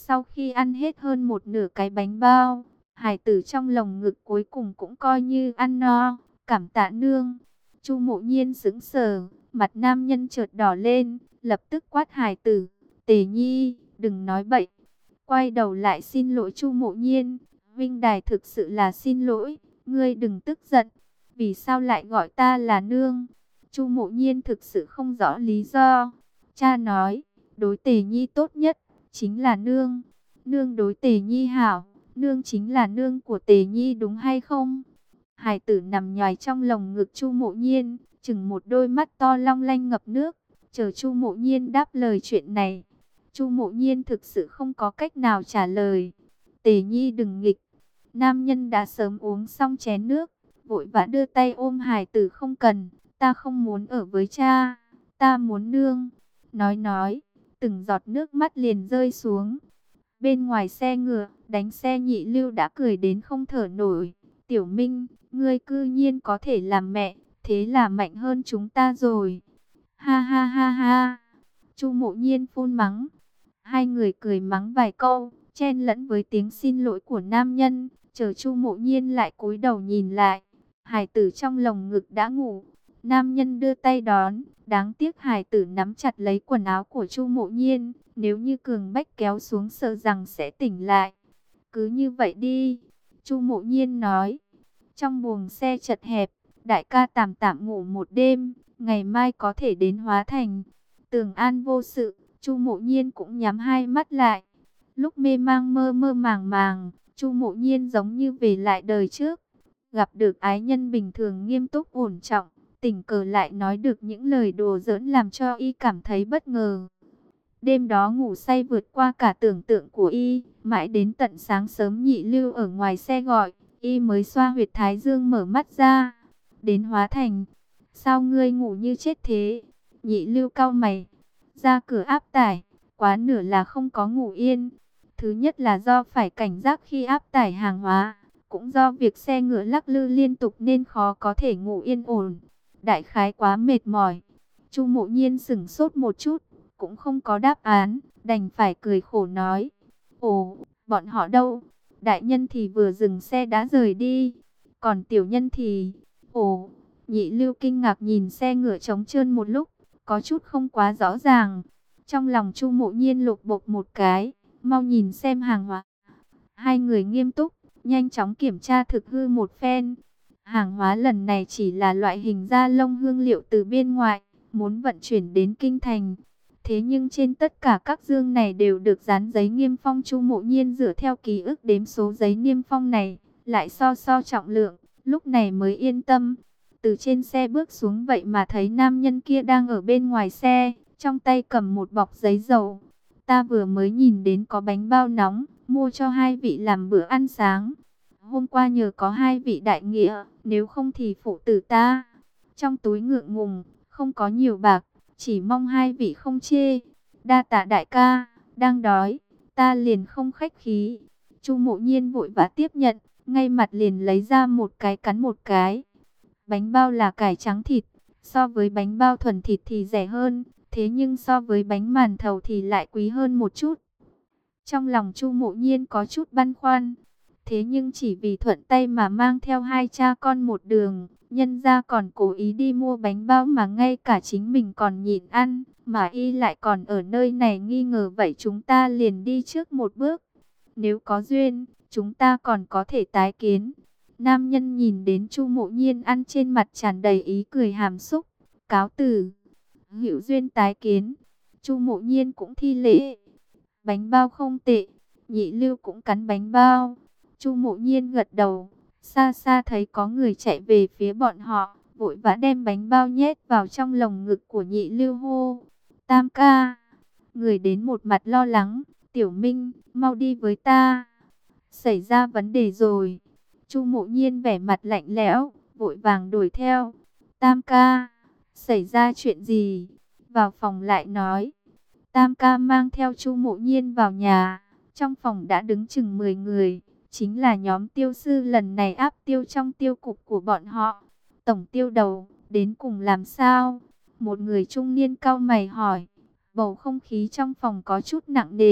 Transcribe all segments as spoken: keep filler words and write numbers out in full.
Sau khi ăn hết hơn một nửa cái bánh bao, hải tử trong lồng ngực cuối cùng cũng coi như ăn no. Cảm tạ nương. Chu Mộ Nhiên sững sờ, mặt nam nhân chợt đỏ lên, lập tức quát hải tử, Tề Nhi, đừng nói bậy. Quay đầu lại xin lỗi Chu Mộ Nhiên, Vinh Đài thực sự là xin lỗi, ngươi đừng tức giận, vì sao lại gọi ta là nương? Chu Mộ Nhiên thực sự không rõ lý do. Cha nói, đối Tề Nhi tốt nhất chính là nương, nương đối Tề Nhi hảo, nương chính là nương của Tề Nhi đúng hay không? Hải tử nằm nhòi trong lồng ngực Chu Mộ Nhiên, chừng một đôi mắt to long lanh ngập nước, chờ Chu Mộ Nhiên đáp lời chuyện này. Chu Mộ Nhiên thực sự không có cách nào trả lời. Tề Nhi đừng nghịch. Nam nhân đã sớm uống xong chén nước, vội vã đưa tay ôm hải tử, không cần, ta không muốn ở với cha, ta muốn nương. Nói nói, từng giọt nước mắt liền rơi xuống. Bên ngoài xe ngựa, đánh xe nhị lưu đã cười đến không thở nổi. Tiểu Minh, ngươi cư nhiên có thể làm mẹ, thế là mạnh hơn chúng ta rồi. Ha ha ha ha. Chu Mộ Nhiên phun mắng. Hai người cười mắng vài câu, chen lẫn với tiếng xin lỗi của nam nhân. Chờ Chu Mộ Nhiên lại cúi đầu nhìn lại, hải tử trong lồng ngực đã ngủ. Nam nhân đưa tay đón, đáng tiếc hải tử nắm chặt lấy quần áo của Chu Mộ Nhiên, nếu như cường bách kéo xuống sợ rằng sẽ tỉnh lại. Cứ như vậy đi, Chu Mộ Nhiên nói. Trong buồng xe chật hẹp, đại ca tạm tạm ngủ một đêm, ngày mai có thể đến Hóa Thành. Tường an vô sự, Chu Mộ Nhiên cũng nhắm hai mắt lại. Lúc mê mang mơ mơ màng màng, Chu Mộ Nhiên giống như về lại đời trước. Gặp được ái nhân bình thường nghiêm túc ổn trọng, tình cờ lại nói được những lời đùa giỡn làm cho y cảm thấy bất ngờ. Đêm đó ngủ say vượt qua cả tưởng tượng của y, mãi đến tận sáng sớm nhị lưu ở ngoài xe gọi, y mới xoa huyệt thái dương mở mắt ra. Đến Hóa Thành, sao ngươi ngủ như chết thế? Nhị lưu cau mày, ra cửa áp tải, quá nửa là không có ngủ yên. Thứ nhất là do phải cảnh giác khi áp tải hàng hóa, cũng do việc xe ngựa lắc lư liên tục nên khó có thể ngủ yên ổn. Đại khái quá mệt mỏi. Chu Mộ Nhiên sững sốt một chút, cũng không có đáp án, đành phải cười khổ nói. Ồ, bọn họ đâu? Đại nhân thì vừa dừng xe đã rời đi, còn tiểu nhân thì... Ồ, nhị lưu kinh ngạc nhìn xe ngựa trống trơn một lúc, có chút không quá rõ ràng. Trong lòng Chu Mộ Nhiên lục bục một cái, mau nhìn xem hàng hóa. Hai người nghiêm túc, nhanh chóng kiểm tra thực hư một phen. Hàng hóa lần này chỉ là loại hình da lông hương liệu từ bên ngoài, muốn vận chuyển đến kinh thành. Thế nhưng trên tất cả các dương này đều được dán giấy niêm phong. Chu Mộ Nhiên dựa theo ký ức đếm số giấy niêm phong này, lại so so trọng lượng, lúc này mới yên tâm. Từ trên xe bước xuống vậy mà thấy nam nhân kia đang ở bên ngoài xe, trong tay cầm một bọc giấy dầu. Ta vừa mới nhìn đến có bánh bao nóng, mua cho hai vị làm bữa ăn sáng. Hôm qua nhờ có hai vị đại nghĩa, nếu không thì phụ tử ta. Trong túi ngượng ngùng, không có nhiều bạc, chỉ mong hai vị không chê. Đa tạ đại ca, đang đói, ta liền không khách khí. Chu Mộ Nhiên vội vã tiếp nhận, ngay mặt liền lấy ra một cái cắn một cái. Bánh bao là cải trắng thịt, so với bánh bao thuần thịt thì rẻ hơn, thế nhưng so với bánh màn thầu thì lại quý hơn một chút. Trong lòng Chu Mộ Nhiên có chút băn khoăn, thế nhưng chỉ vì thuận tay mà mang theo hai cha con một đường, nhân ra còn cố ý đi mua bánh bao mà ngay cả chính mình còn nhịn ăn, mà y lại còn ở nơi này nghi ngờ, vậy chúng ta liền đi trước một bước. Nếu có duyên, chúng ta còn có thể tái kiến. Nam nhân nhìn đến Chu Mộ Nhiên ăn, trên mặt tràn đầy ý cười hàm xúc, cáo từ. Hữu duyên tái kiến. Chu Mộ Nhiên cũng thi lễ. Bánh bao không tệ. Nhị lưu cũng cắn bánh bao. Chu Mộ Nhiên gật đầu. Xa xa thấy có người chạy về phía bọn họ, vội vã đem bánh bao nhét vào trong lồng ngực của nhị lưu, hô. Tam ca. Người đến một mặt lo lắng. Tiểu Minh, mau đi với ta. Xảy ra vấn đề rồi. Chu Mộ Nhiên vẻ mặt lạnh lẽo, vội vàng đuổi theo. Tam ca, xảy ra chuyện gì? Vào phòng lại nói. Tam ca mang theo Chu Mộ Nhiên vào nhà. Trong phòng đã đứng chừng mười người, chính là nhóm tiêu sư lần này áp tiêu trong tiêu cục của bọn họ. Tổng tiêu đầu, đến cùng làm sao? Một người trung niên cau mày hỏi. Bầu không khí trong phòng có chút nặng nề,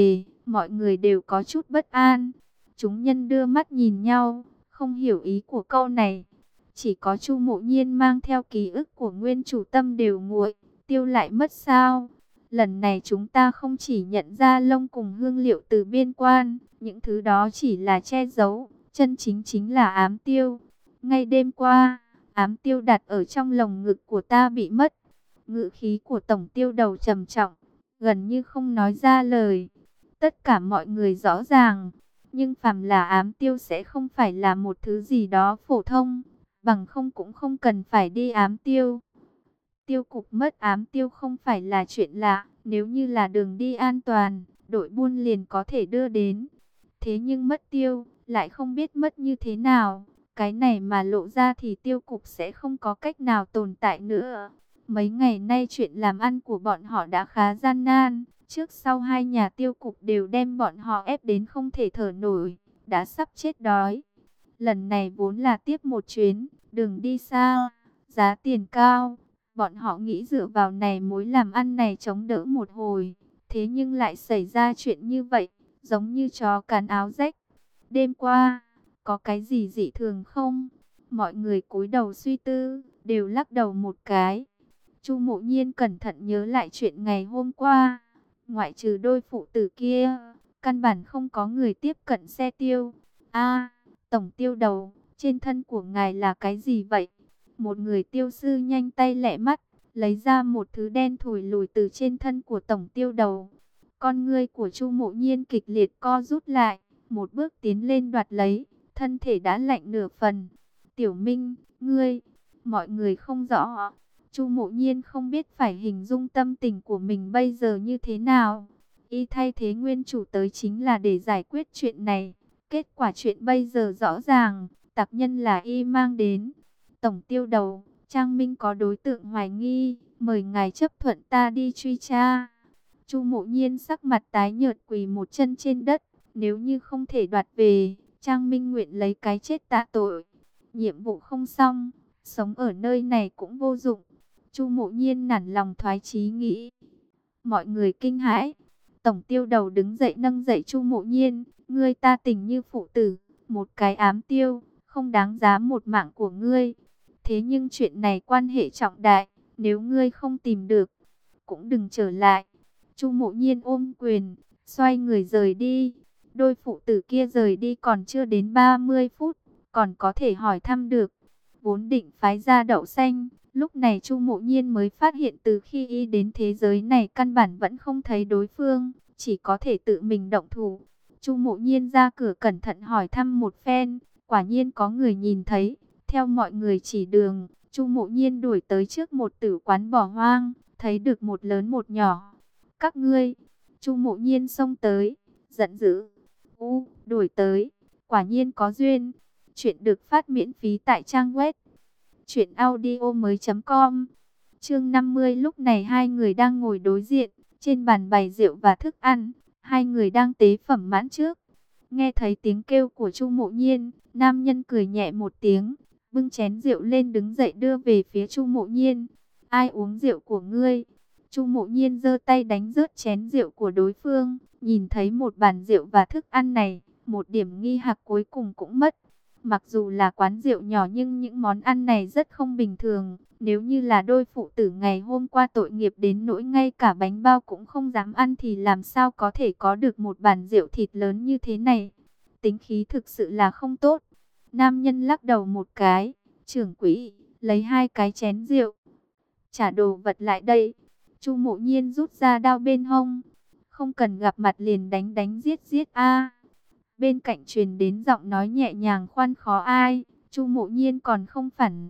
Mọi người đều có chút bất an. Chúng nhân đưa mắt nhìn nhau, không hiểu ý của câu này. Chỉ có Chu Mộ Nhiên mang theo ký ức của nguyên chủ tâm đều nguội, tiêu lại mất sao? Lần này chúng ta không chỉ nhận ra lông cùng hương liệu từ biên quan, những thứ đó chỉ là che giấu, chân chính chính là ám tiêu. Ngay đêm qua, ám tiêu đặt ở trong lồng ngực của ta bị mất. Ngữ khí của tổng tiêu đầu trầm trọng, gần như không nói ra lời. Tất cả mọi người rõ ràng, nhưng phàm là ám tiêu sẽ không phải là một thứ gì đó phổ thông, bằng không cũng không cần phải đi ám tiêu. Tiêu cục mất ám tiêu không phải là chuyện lạ, nếu như là đường đi an toàn, đội buôn liền có thể đưa đến. Thế nhưng mất tiêu, lại không biết mất như thế nào, cái này mà lộ ra thì tiêu cục sẽ không có cách nào tồn tại nữa. Mấy ngày nay chuyện làm ăn của bọn họ đã khá gian nan, trước sau hai nhà tiêu cục đều đem bọn họ ép đến không thể thở nổi, đã sắp chết đói. Lần này vốn là tiếp một chuyến, đường đi xa, giá tiền cao. Bọn họ nghĩ dựa vào này mối làm ăn này chống đỡ một hồi. Thế nhưng lại xảy ra chuyện như vậy, giống như chó cắn áo rách. Đêm qua, có cái gì dị thường không? Mọi người cúi đầu suy tư, đều lắc đầu một cái. Chu Mộ Nhiên cẩn thận nhớ lại chuyện ngày hôm qua. Ngoại trừ đôi phụ tử kia, căn bản không có người tiếp cận xe tiêu. A, tổng tiêu đầu, trên thân của ngài là cái gì vậy? Một người tiêu sư nhanh tay lẹ mắt, lấy ra một thứ đen thủi lùi từ trên thân của tổng tiêu đầu. Con ngươi của Chu Mộ Nhiên kịch liệt co rút lại, một bước tiến lên đoạt lấy, thân thể đã lạnh nửa phần. Tiểu Minh, ngươi, mọi người không rõ. Chu Mộ Nhiên không biết phải hình dung tâm tình của mình bây giờ như thế nào. Y thay thế nguyên chủ tới chính là để giải quyết chuyện này. Kết quả chuyện bây giờ rõ ràng, tặc nhân là Y mang đến. Tổng tiêu đầu, Trang Minh có đối tượng hoài nghi, mời ngài chấp thuận ta đi truy tra. Chu Mộ Nhiên sắc mặt tái nhợt quỳ một chân trên đất, nếu như không thể đoạt về, Trang Minh nguyện lấy cái chết tạ tội. Nhiệm vụ không xong, sống ở nơi này cũng vô dụng. Chu Mộ Nhiên nản lòng thoái chí nghĩ. Mọi người kinh hãi. Tổng tiêu đầu đứng dậy nâng dậy Chu Mộ Nhiên, ngươi ta tình như phụ tử, một cái ám tiêu, không đáng giá một mạng của ngươi. Thế nhưng chuyện này quan hệ trọng đại, nếu ngươi không tìm được, cũng đừng trở lại. Chu Mộ Nhiên ôm quyền, xoay người rời đi. Đôi phụ tử kia rời đi còn chưa đến ba mươi phút, còn có thể hỏi thăm được. Vốn định phái ra đậu xanh, lúc này Chu Mộ Nhiên mới phát hiện từ khi y đến thế giới này căn bản vẫn không thấy đối phương, chỉ có thể tự mình động thủ. Chu Mộ Nhiên ra cửa cẩn thận hỏi thăm một phen, quả nhiên có người nhìn thấy. Theo mọi người chỉ đường, Chu Mộ Nhiên đuổi tới trước một tử quán bỏ hoang, thấy được một lớn một nhỏ. Các ngươi, Chu Mộ Nhiên xông tới, giận dữ. U, đuổi tới, quả nhiên có duyên. Chuyện được phát miễn phí tại trang web truyện audio mới chấm com. Chương năm mươi. Lúc này hai người đang ngồi đối diện, trên bàn bày rượu và thức ăn, hai người đang tế phẩm mãn trước. Nghe thấy tiếng kêu của Chu Mộ Nhiên, nam nhân cười nhẹ một tiếng, bưng chén rượu lên đứng dậy đưa về phía Chu Mộ Nhiên. Ai uống rượu của ngươi? Chu Mộ Nhiên giơ tay đánh rớt chén rượu của đối phương, nhìn thấy một bàn rượu và thức ăn này, một điểm nghi hoặc cuối cùng cũng mất. Mặc dù là quán rượu nhỏ nhưng những món ăn này rất không bình thường. Nếu như là đôi phụ tử ngày hôm qua tội nghiệp đến nỗi ngay cả bánh bao cũng không dám ăn thì làm sao có thể có được một bàn rượu thịt lớn như thế này. Tính khí thực sự là không tốt. Nam nhân lắc đầu một cái, trưởng quỹ, lấy hai cái chén rượu. Trả đồ vật lại đây. Chu Mộ Nhiên rút ra đao bên hông. Không cần gặp mặt liền đánh đánh giết giết a. Bên cạnh truyền đến giọng nói nhẹ nhàng khoan khó ai. Chu Mộ Nhiên còn không phản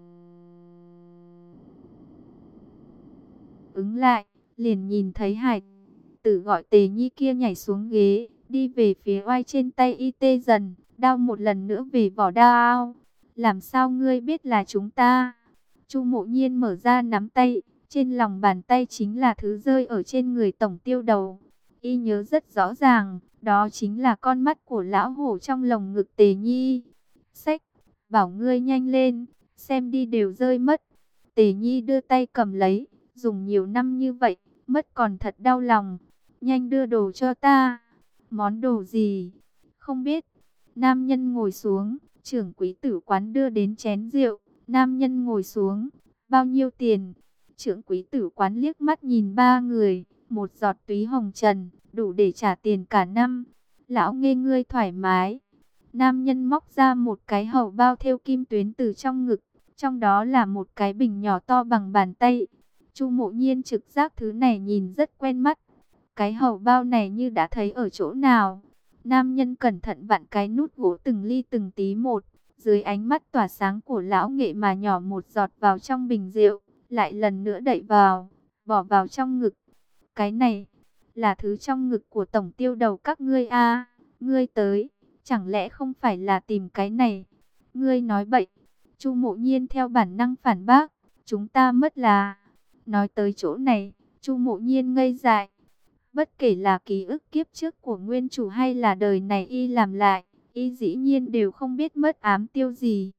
ứng lại, liền nhìn thấy Hải tử gọi Tề Nhi kia nhảy xuống ghế, đi về phía oai trên tay y tê dần, đao một lần nữa về vỏ đao. Làm sao ngươi biết là chúng ta? Chu Mộ Nhiên mở ra nắm tay, trên lòng bàn tay chính là thứ rơi ở trên người tổng tiêu đầu. Y nhớ rất rõ ràng, đó chính là con mắt của lão hổ trong lồng ngực Tề Nhi. Sách, bảo ngươi nhanh lên, xem đi đều rơi mất. Tề Nhi đưa tay cầm lấy, dùng nhiều năm như vậy, mất còn thật đau lòng. Nhanh đưa đồ cho ta. Món đồ gì? Không biết. Nam nhân ngồi xuống, trưởng quý tử quán đưa đến chén rượu. Nam nhân ngồi xuống. Bao nhiêu tiền? Trưởng quý tử quán liếc mắt nhìn ba người. Một giọt túy hồng trần, đủ để trả tiền cả năm. Lão nghe ngươi thoải mái. Nam nhân móc ra một cái hầu bao thêu kim tuyến từ trong ngực. Trong đó là một cái bình nhỏ to bằng bàn tay. Chu Mộ Nhiên trực giác thứ này nhìn rất quen mắt. Cái hầu bao này như đã thấy ở chỗ nào. Nam nhân cẩn thận vặn cái nút gỗ từng ly từng tí một. Dưới ánh mắt tỏa sáng của lão nghệ mà nhỏ một giọt vào trong bình rượu. Lại lần nữa đậy vào, bỏ vào trong ngực. Cái này là thứ trong ngực của tổng tiêu đầu các ngươi a. Ngươi tới, chẳng lẽ không phải là tìm cái này? Ngươi nói bậy. Chu Mộ Nhiên theo bản năng phản bác. Chúng ta mất là... Nói tới chỗ này, Chu Mộ Nhiên ngây dại. Bất kể là ký ức kiếp trước của nguyên chủ hay là đời này y làm lại, y dĩ nhiên đều không biết mất ám tiêu gì.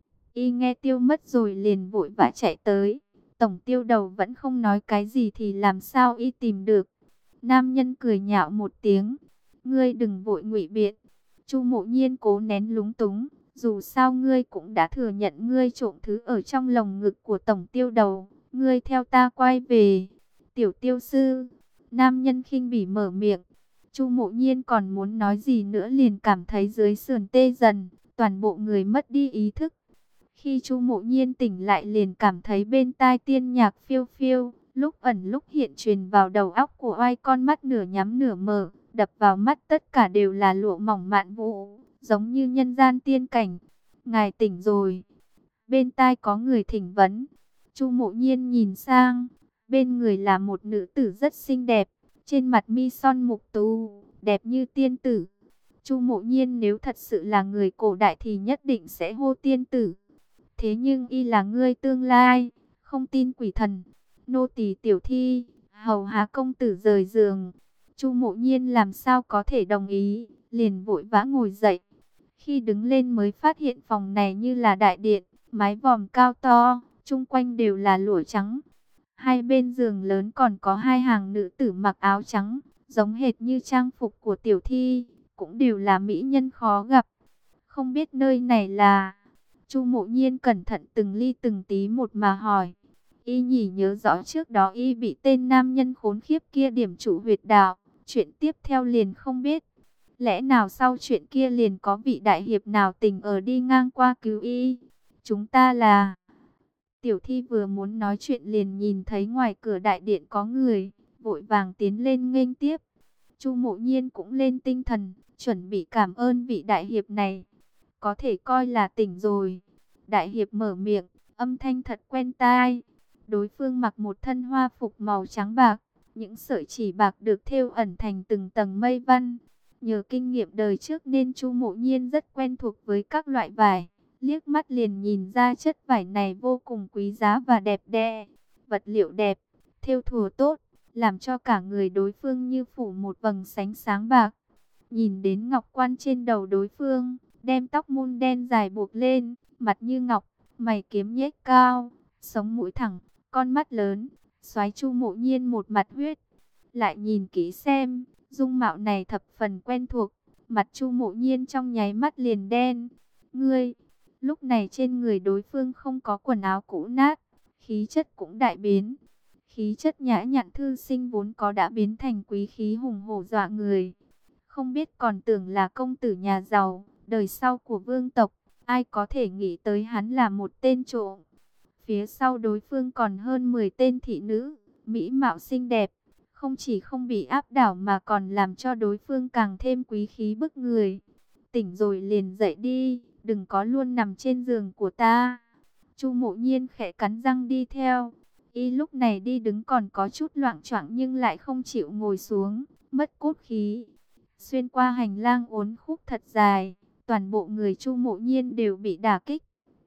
Y nghe tiêu mất rồi liền vội vã chạy tới. Tổng tiêu đầu vẫn không nói cái gì thì làm sao y tìm được. Nam nhân cười nhạo một tiếng. Ngươi đừng vội ngụy biện. Chu Mộ Nhiên cố nén lúng túng. Dù sao ngươi cũng đã thừa nhận ngươi trộm thứ ở trong lồng ngực của tổng tiêu đầu. Ngươi theo ta quay về. Tiểu tiêu sư. Nam nhân khinh bỉ mở miệng. Chu Mộ Nhiên còn muốn nói gì nữa liền cảm thấy dưới sườn tê dần. Toàn bộ người mất đi ý thức. Khi Chu Mộ Nhiên tỉnh lại liền cảm thấy bên tai tiên nhạc phiêu phiêu. Lúc ẩn lúc hiện truyền vào đầu óc của oai, con mắt nửa nhắm nửa mở. Đập vào mắt tất cả đều là lụa mỏng mạn vụ. Giống như nhân gian tiên cảnh. Ngài tỉnh rồi. Bên tai có người thỉnh vấn. Chu Mộ Nhiên nhìn sang. Bên người là một nữ tử rất xinh đẹp. Trên mặt mi son mục tú, đẹp như tiên tử. Chu Mộ Nhiên nếu thật sự là người cổ đại thì nhất định sẽ hô tiên tử. Thế nhưng y là ngươi tương lai, không tin quỷ thần. Nô tỳ tiểu thi, hầu hạ công tử rời giường. Chu Mộ Nhiên làm sao có thể đồng ý, liền vội vã ngồi dậy. Khi đứng lên mới phát hiện phòng này như là đại điện, mái vòm cao to, chung quanh đều là lụa trắng. Hai bên giường lớn còn có hai hàng nữ tử mặc áo trắng, giống hệt như trang phục của tiểu thi, cũng đều là mỹ nhân khó gặp. Không biết nơi này là... Chu Mộ Nhiên cẩn thận từng ly từng tí một mà hỏi. Y nhỉ nhớ rõ trước đó y bị tên nam nhân khốn khiếp kia điểm trụ huyệt đạo, chuyện tiếp theo liền không biết. Lẽ nào sau chuyện kia liền có vị đại hiệp nào tình ở đi ngang qua cứu y? Chúng ta là... Tiểu thi vừa muốn nói chuyện liền nhìn thấy ngoài cửa đại điện có người, vội vàng tiến lên nghênh tiếp. Chu Mộ Nhiên cũng lên tinh thần, chuẩn bị cảm ơn vị đại hiệp này. Có thể coi là tỉnh rồi. Đại hiệp mở miệng, âm thanh thật quen tai. Đối phương mặc một thân hoa phục màu trắng bạc, những sợi chỉ bạc được thêu ẩn thành từng tầng mây văn. Nhờ kinh nghiệm đời trước nên Chu Mộ Nhiên rất quen thuộc với các loại vải. Liếc mắt liền nhìn ra chất vải này vô cùng quý giá và đẹp đẽ. Vật liệu đẹp, thêu thùa tốt, làm cho cả người đối phương như phủ một vầng sánh sáng bạc. Nhìn đến ngọc quan trên đầu đối phương, đem tóc mun đen dài buộc lên, mặt như ngọc, mày kiếm nhếch cao, sống mũi thẳng, con mắt lớn, xoáy Chu Mộ Nhiên một mặt huyết. Lại nhìn kỹ xem, dung mạo này thập phần quen thuộc, mặt Chu Mộ Nhiên trong nháy mắt liền đen. Ngươi, lúc này trên người đối phương không có quần áo cũ nát, khí chất cũng đại biến. Khí chất nhã nhặn thư sinh vốn có đã biến thành quý khí hùng hổ dọa người. Không biết còn tưởng là công tử nhà giàu, đời sau của vương tộc, ai có thể nghĩ tới hắn là một tên trộm. Phía sau đối phương còn hơn mười tên thị nữ, mỹ mạo xinh đẹp, không chỉ không bị áp đảo mà còn làm cho đối phương càng thêm quý khí bức người. Tỉnh rồi liền dậy đi, đừng có luôn nằm trên giường của ta. Chu Mộ Nhiên khẽ cắn răng đi theo. Y lúc này đi đứng còn có chút loạng choạng nhưng lại không chịu ngồi xuống, mất cốt khí. Xuyên qua hành lang uốn khúc thật dài, toàn bộ người Chu Mộ Nhiên đều bị đả kích.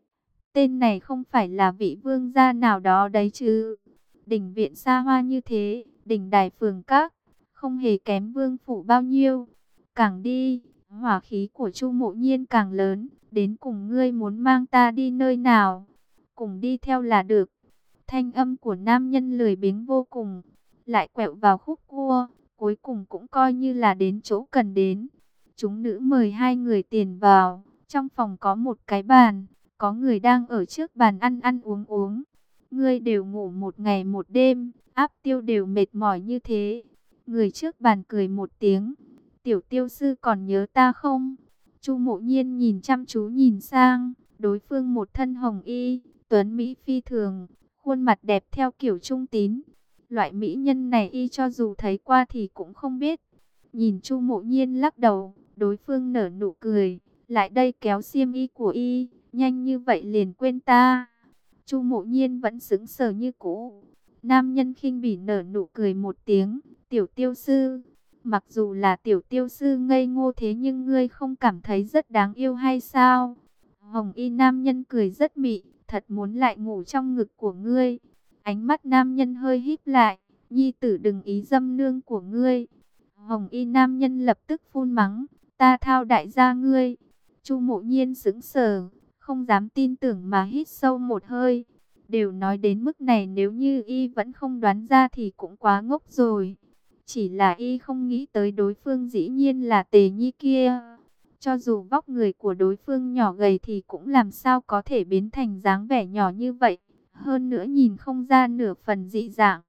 Tên này không phải là vị vương gia nào đó đấy chứ? Đỉnh viện xa hoa như thế, đỉnh đài phường các, không hề kém vương phủ bao nhiêu. Càng đi, hỏa khí của Chu Mộ Nhiên càng lớn, đến cùng ngươi muốn mang ta đi nơi nào? Cùng đi theo là được. Thanh âm của nam nhân lười biếng vô cùng, lại quẹo vào khúc cua, cuối cùng cũng coi như là đến chỗ cần đến. Chúng nữ mời hai người tiền vào, trong phòng có một cái bàn, có người đang ở trước bàn ăn ăn uống uống. Ngươi đều ngủ một ngày một đêm, áp tiêu đều mệt mỏi như thế. Người trước bàn cười một tiếng, tiểu tiêu sư còn nhớ ta không? Chu Mộ Nhiên nhìn chăm chú nhìn sang, đối phương một thân hồng y, tuấn mỹ phi thường, khuôn mặt đẹp theo kiểu trung tín. Loại mỹ nhân này y cho dù thấy qua thì cũng không biết. Nhìn Chu Mộ Nhiên lắc đầu, đối phương nở nụ cười, lại đây kéo xiêm y của y, nhanh như vậy liền quên ta. Chu Mộ Nhiên vẫn sững sờ như cũ. Nam nhân khinh bỉ nở nụ cười một tiếng, tiểu tiêu sư. Mặc dù là tiểu tiêu sư ngây ngô thế nhưng ngươi không cảm thấy rất đáng yêu hay sao? Hồng y nam nhân cười rất mị, thật muốn lại ngủ trong ngực của ngươi. Ánh mắt nam nhân hơi híp lại, nhi tử đừng ý dâm nương của ngươi. Hồng y nam nhân lập tức phun mắng, ta thao đại gia ngươi. Chu Mộ Nhiên sững sờ, không dám tin tưởng mà hít sâu một hơi. Đều nói đến mức này nếu như y vẫn không đoán ra thì cũng quá ngốc rồi. Chỉ là y không nghĩ tới đối phương dĩ nhiên là Tề Nhi kia. Cho dù vóc người của đối phương nhỏ gầy thì cũng làm sao có thể biến thành dáng vẻ nhỏ như vậy. Hơn nữa nhìn không ra nửa phần dị dạng.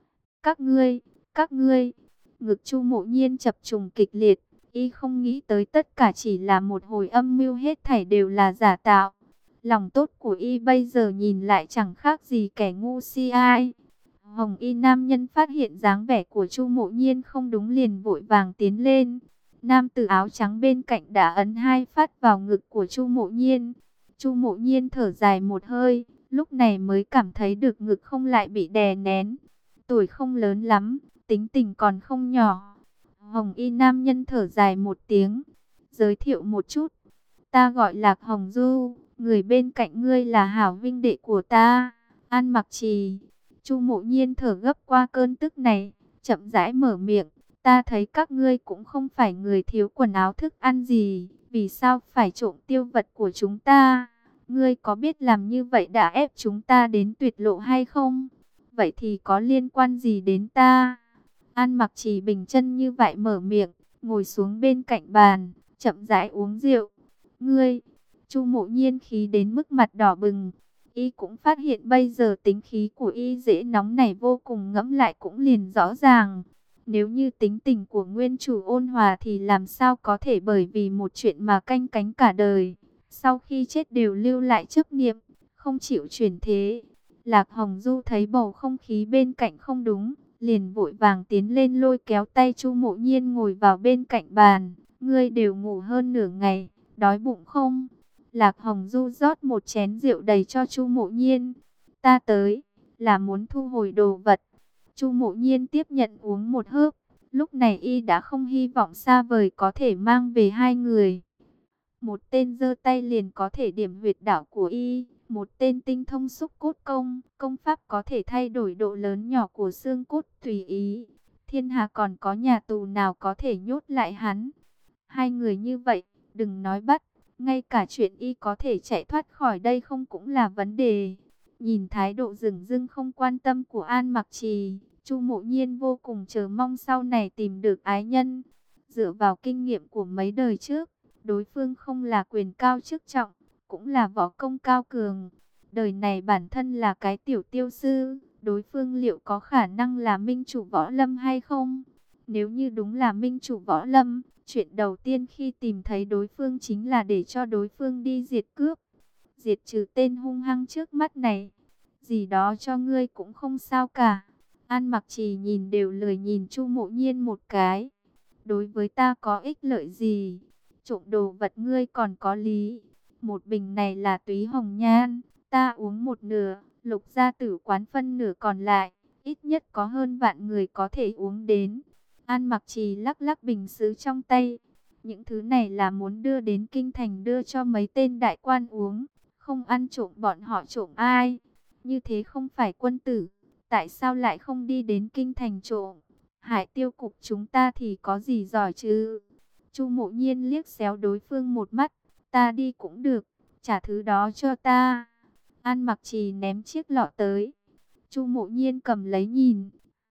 Các ngươi, các ngươi, ngực Chu Mộ Nhiên chập trùng kịch liệt. Y không nghĩ tới tất cả chỉ là một hồi âm mưu, hết thảy đều là giả tạo. Lòng tốt của y bây giờ nhìn lại chẳng khác gì kẻ ngu si ai. Hồng y nam nhân phát hiện dáng vẻ của Chu Mộ Nhiên không đúng liền vội vàng tiến lên. Nam tử áo trắng bên cạnh đã ấn hai phát vào ngực của Chu Mộ Nhiên. Chu Mộ Nhiên thở dài một hơi, lúc này mới cảm thấy được ngực không lại bị đè nén. Tuổi không lớn lắm, tính tình còn không nhỏ. Hồng y nam nhân thở dài một tiếng, giới thiệu một chút. Ta gọi Lạc Hồng Du, người bên cạnh ngươi là hảo vinh đệ của ta, An Mặc Trì. Chu Mộ Nhiên thở gấp qua cơn tức này, chậm rãi mở miệng. Ta thấy các ngươi cũng không phải người thiếu quần áo thức ăn gì, vì sao phải trộm tiêu vật của chúng ta? Ngươi có biết làm như vậy đã ép chúng ta đến tuyệt lộ hay không? Vậy thì có liên quan gì đến ta? An Mặc Trì bình chân như vậy mở miệng, ngồi xuống bên cạnh bàn, chậm rãi uống rượu. Ngươi, Chu Mộ Nhiên khí đến mức mặt đỏ bừng. Y cũng phát hiện bây giờ tính khí của y dễ nóng này vô cùng, ngẫm lại cũng liền rõ ràng. Nếu như tính tình của nguyên chủ ôn hòa thì làm sao có thể bởi vì một chuyện mà canh cánh cả đời. Sau khi chết đều lưu lại chấp niệm, không chịu chuyển thế. Lạc Hồng Du thấy bầu không khí bên cạnh không đúng, liền vội vàng tiến lên lôi kéo tay Chu Mộ Nhiên ngồi vào bên cạnh bàn. Ngươi đều ngủ hơn nửa ngày, đói bụng không? Lạc Hồng Du rót một chén rượu đầy cho Chu Mộ Nhiên. Ta tới, là muốn thu hồi đồ vật. Chu Mộ Nhiên tiếp nhận uống một hớp. Lúc này y đã không hy vọng xa vời có thể mang về hai người. Một tên giơ tay liền có thể điểm huyệt đạo của y. Một tên tinh thông xúc cốt công. Công pháp có thể thay đổi độ lớn nhỏ của xương cốt tùy ý. Thiên hạ còn có nhà tù nào có thể nhốt lại hắn. Hai người như vậy, đừng nói bắt. Ngay cả chuyện y có thể chạy thoát khỏi đây không cũng là vấn đề. Nhìn thái độ dửng dưng không quan tâm của An Mặc Trì, Chu Mộ Nhiên vô cùng chờ mong sau này tìm được ái nhân. Dựa vào kinh nghiệm của mấy đời trước, đối phương không là quyền cao chức trọng, cũng là võ công cao cường. Đời này bản thân là cái tiểu tiêu sư, đối phương liệu có khả năng là minh chủ võ lâm hay không? Nếu như đúng là minh chủ võ lâm, chuyện đầu tiên khi tìm thấy đối phương chính là để cho đối phương đi diệt cướp, diệt trừ tên hung hăng trước mắt này. Gì đó cho ngươi cũng không sao cả. An Mặc Trì nhìn đều lười nhìn Chu Mộ Nhiên một cái. Đối với ta có ích lợi gì? Trộm đồ vật ngươi còn có lý. Một bình này là túy hồng nhan, ta uống một nửa, Lục gia tử quán phân nửa còn lại, ít nhất có hơn vạn người có thể uống đến. An Mặc Trì lắc lắc bình sứ trong tay. Những thứ này là muốn đưa đến kinh thành đưa cho mấy tên đại quan uống. Không ăn trộm bọn họ trộm ai? Như thế không phải quân tử. Tại sao lại không đi đến kinh thành trộm? Hải tiêu cục chúng ta thì có gì giỏi chứ? Chu Mộ Nhiên liếc xéo đối phương một mắt. Ta đi cũng được, trả thứ đó cho ta. An Mặc Trì ném chiếc lọ tới. Chu Mộ Nhiên cầm lấy nhìn.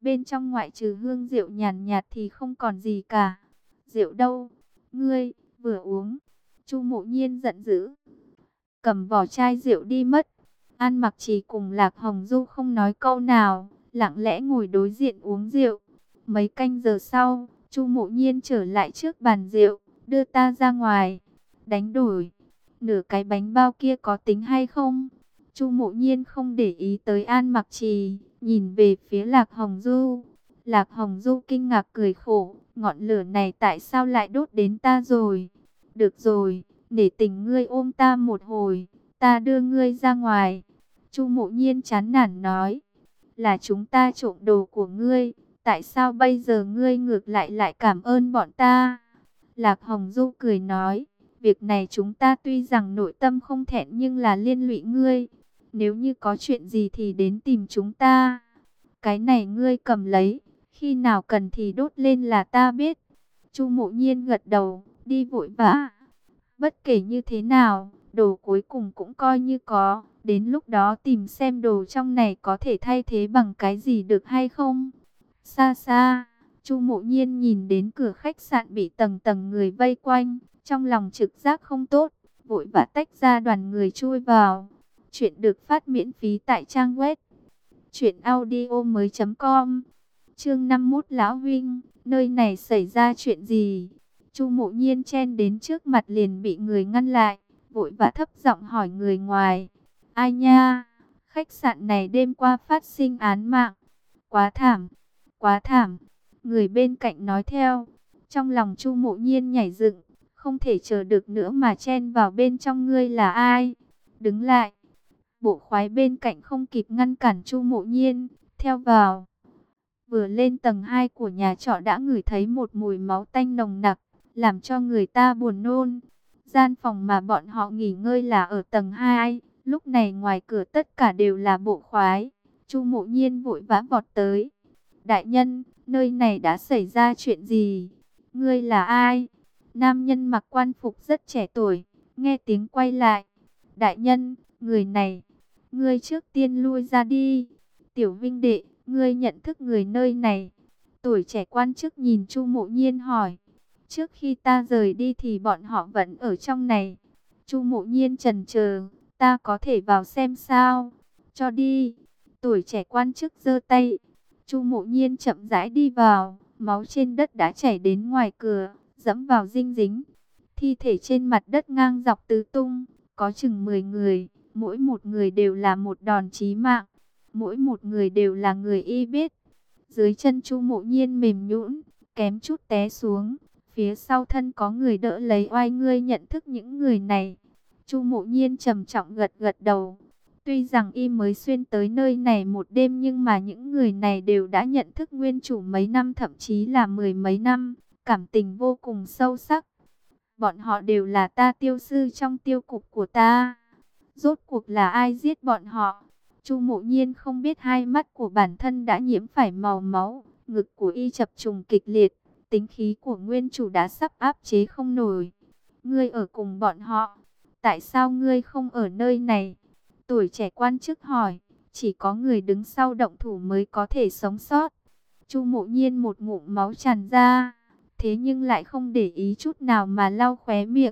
Bên trong ngoại trừ hương rượu nhàn nhạt thì không còn gì cả. Rượu đâu? Ngươi, vừa uống. Chu Mộ Nhiên giận dữ, cầm vỏ chai rượu đi mất. An Mặc Trì cùng Lạc Hồng Du không nói câu nào, lặng lẽ ngồi đối diện uống rượu. Mấy canh giờ sau, Chu Mộ Nhiên trở lại trước bàn rượu, đưa ta ra ngoài, đánh đổi. Nửa cái bánh bao kia có tính hay không? Chu Mộ Nhiên không để ý tới An Mặc Trì, nhìn về phía Lạc Hồng Du. Lạc Hồng Du kinh ngạc cười khổ, ngọn lửa này tại sao lại đốt đến ta rồi? Được rồi, để tình ngươi ôm ta một hồi, ta đưa ngươi ra ngoài. Chu Mộ Nhiên chán nản nói, là chúng ta trộm đồ của ngươi, tại sao bây giờ ngươi ngược lại lại cảm ơn bọn ta? Lạc Hồng Du cười nói, việc này chúng ta tuy rằng nội tâm không thẹn nhưng là liên lụy ngươi. Nếu như có chuyện gì thì đến tìm chúng ta. Cái này ngươi cầm lấy, khi nào cần thì đốt lên là ta biết. Chu Mộ Nhiên gật đầu, đi vội vã. Bất kể như thế nào, đồ cuối cùng cũng coi như có. Đến lúc đó tìm xem đồ trong này có thể thay thế bằng cái gì được hay không. Xa xa, Chu Mộ Nhiên nhìn đến cửa khách sạn bị tầng tầng người vây quanh. Trong lòng trực giác không tốt, vội vã tách ra đoàn người chui vào. Chuyện được phát miễn phí tại trang web truyện audio mới chấm com. Chương năm mươi mốt Lão Huynh, nơi này xảy ra chuyện gì? Chu Mộ Nhiên chen đến trước mặt liền bị người ngăn lại, vội vã thấp giọng hỏi người ngoài. Ai nha, khách sạn này đêm qua phát sinh án mạng. Quá thảm, quá thảm. Người bên cạnh nói theo. Trong lòng Chu Mộ Nhiên nhảy dựng, không thể chờ được nữa mà chen vào bên trong. Ngươi là ai? Đứng lại. Bộ khoái bên cạnh không kịp ngăn cản Chu Mộ Nhiên, theo vào. Vừa lên tầng hai của nhà trọ đã ngửi thấy một mùi máu tanh nồng nặc, làm cho người ta buồn nôn. Gian phòng mà bọn họ nghỉ ngơi là ở tầng hai, lúc này ngoài cửa tất cả đều là bộ khoái. Chu Mộ Nhiên vội vã vọt tới. Đại nhân, nơi này đã xảy ra chuyện gì? Ngươi là ai? Nam nhân mặc quan phục rất trẻ tuổi, nghe tiếng quay lại. Đại nhân, người này, ngươi trước tiên lui ra đi. Tiểu Vinh đệ, ngươi nhận thức người nơi này? Tuổi trẻ quan chức nhìn Chu Mộ Nhiên hỏi. Trước khi ta rời đi thì bọn họ vẫn ở trong này. Chu Mộ Nhiên chần chờ, ta có thể vào xem sao? Cho đi. Tuổi trẻ quan chức giơ tay. Chu Mộ Nhiên chậm rãi đi vào, máu trên đất đã chảy đến ngoài cửa, dẫm vào dinh dính. Thi thể trên mặt đất ngang dọc tứ tung, có chừng mười người, mỗi một người đều là một đòn chí mạng, mỗi một người đều là người y biết. Dưới chân Chu Mộ Nhiên mềm nhũn, kém chút té xuống, phía sau thân có người đỡ lấy. Oai, ngươi nhận thức những người này? Chu Mộ Nhiên trầm trọng gật gật đầu. Tuy rằng y mới xuyên tới nơi này một đêm nhưng mà những người này đều đã nhận thức nguyên chủ mấy năm, thậm chí là mười mấy năm, cảm tình vô cùng sâu sắc. Bọn họ đều là ta tiêu sư trong tiêu cục của ta. Rốt cuộc là ai giết bọn họ? Chu Mộ Nhiên không biết hai mắt của bản thân đã nhiễm phải màu máu, ngực của y chập trùng kịch liệt, tính khí của nguyên chủ đã sắp áp chế không nổi. Ngươi ở cùng bọn họ, tại sao ngươi không ở nơi này? Tuổi trẻ quan chức hỏi. Chỉ có người đứng sau động thủ mới có thể sống sót. Chu Mộ Nhiên một ngụm máu tràn ra, thế nhưng lại không để ý chút nào mà lau khóe miệng.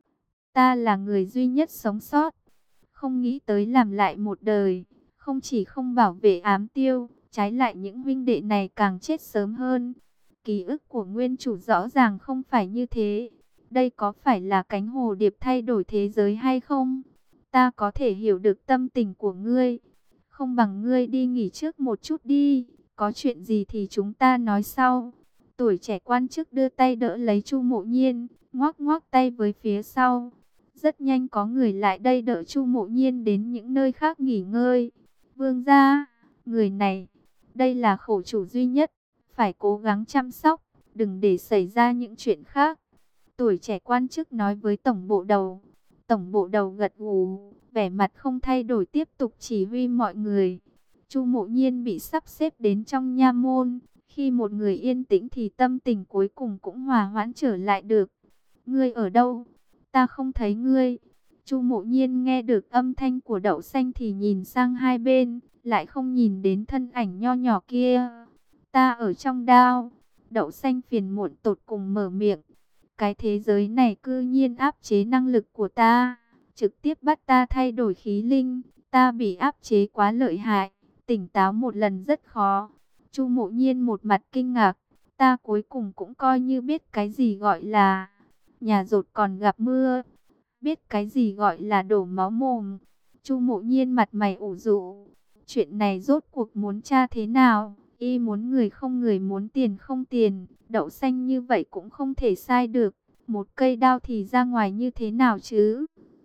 Ta là người duy nhất sống sót, không nghĩ tới làm lại một đời. Không chỉ không bảo vệ ám tiêu, trái lại những huynh đệ này càng chết sớm hơn. Ký ức của nguyên chủ rõ ràng không phải như thế. Đây có phải là cánh hồ điệp thay đổi thế giới hay không? Ta có thể hiểu được tâm tình của ngươi. Không bằng ngươi đi nghỉ trước một chút đi. Có chuyện gì thì chúng ta nói sau. Tuổi trẻ quan chức đưa tay đỡ lấy Chu Mộ Nhiên, ngoắc ngoắc tay với phía sau. Rất nhanh có người lại đây đỡ Chu Mộ Nhiên đến những nơi khác nghỉ ngơi. Vương gia, người này, đây là khổ chủ duy nhất, phải cố gắng chăm sóc, đừng để xảy ra những chuyện khác. Tuổi trẻ quan chức nói với tổng bộ đầu. Tổng bộ đầu gật gù, vẻ mặt không thay đổi tiếp tục chỉ huy mọi người. Chu Mộ Nhiên bị sắp xếp đến trong nha môn. Khi một người yên tĩnh thì tâm tình cuối cùng cũng hòa hoãn trở lại được. Ngươi ở đâu? Ta không thấy ngươi. Chu Mộ Nhiên nghe được âm thanh của Đậu Xanh thì nhìn sang hai bên, lại không nhìn đến thân ảnh nho nhỏ kia. ta ở trong đao. Đậu Xanh phiền muộn tột cùng mở miệng. Cái thế giới này cư nhiên áp chế năng lực của ta, trực tiếp bắt ta thay đổi khí linh. Ta bị áp chế quá lợi hại, tỉnh táo một lần rất khó. Chu Mộ Nhiên một mặt kinh ngạc. Ta cuối cùng cũng coi như biết cái gì gọi là nhà rột còn gặp mưa, biết cái gì gọi là đổ máu mồm. Chu Mộ Nhiên mặt mày ủ rũ. Chuyện này rốt cuộc muốn tra thế nào? Y muốn người không người, muốn tiền không tiền. Đậu Xanh như vậy cũng không thể sai được. Một cây đao thì ra ngoài như thế nào chứ?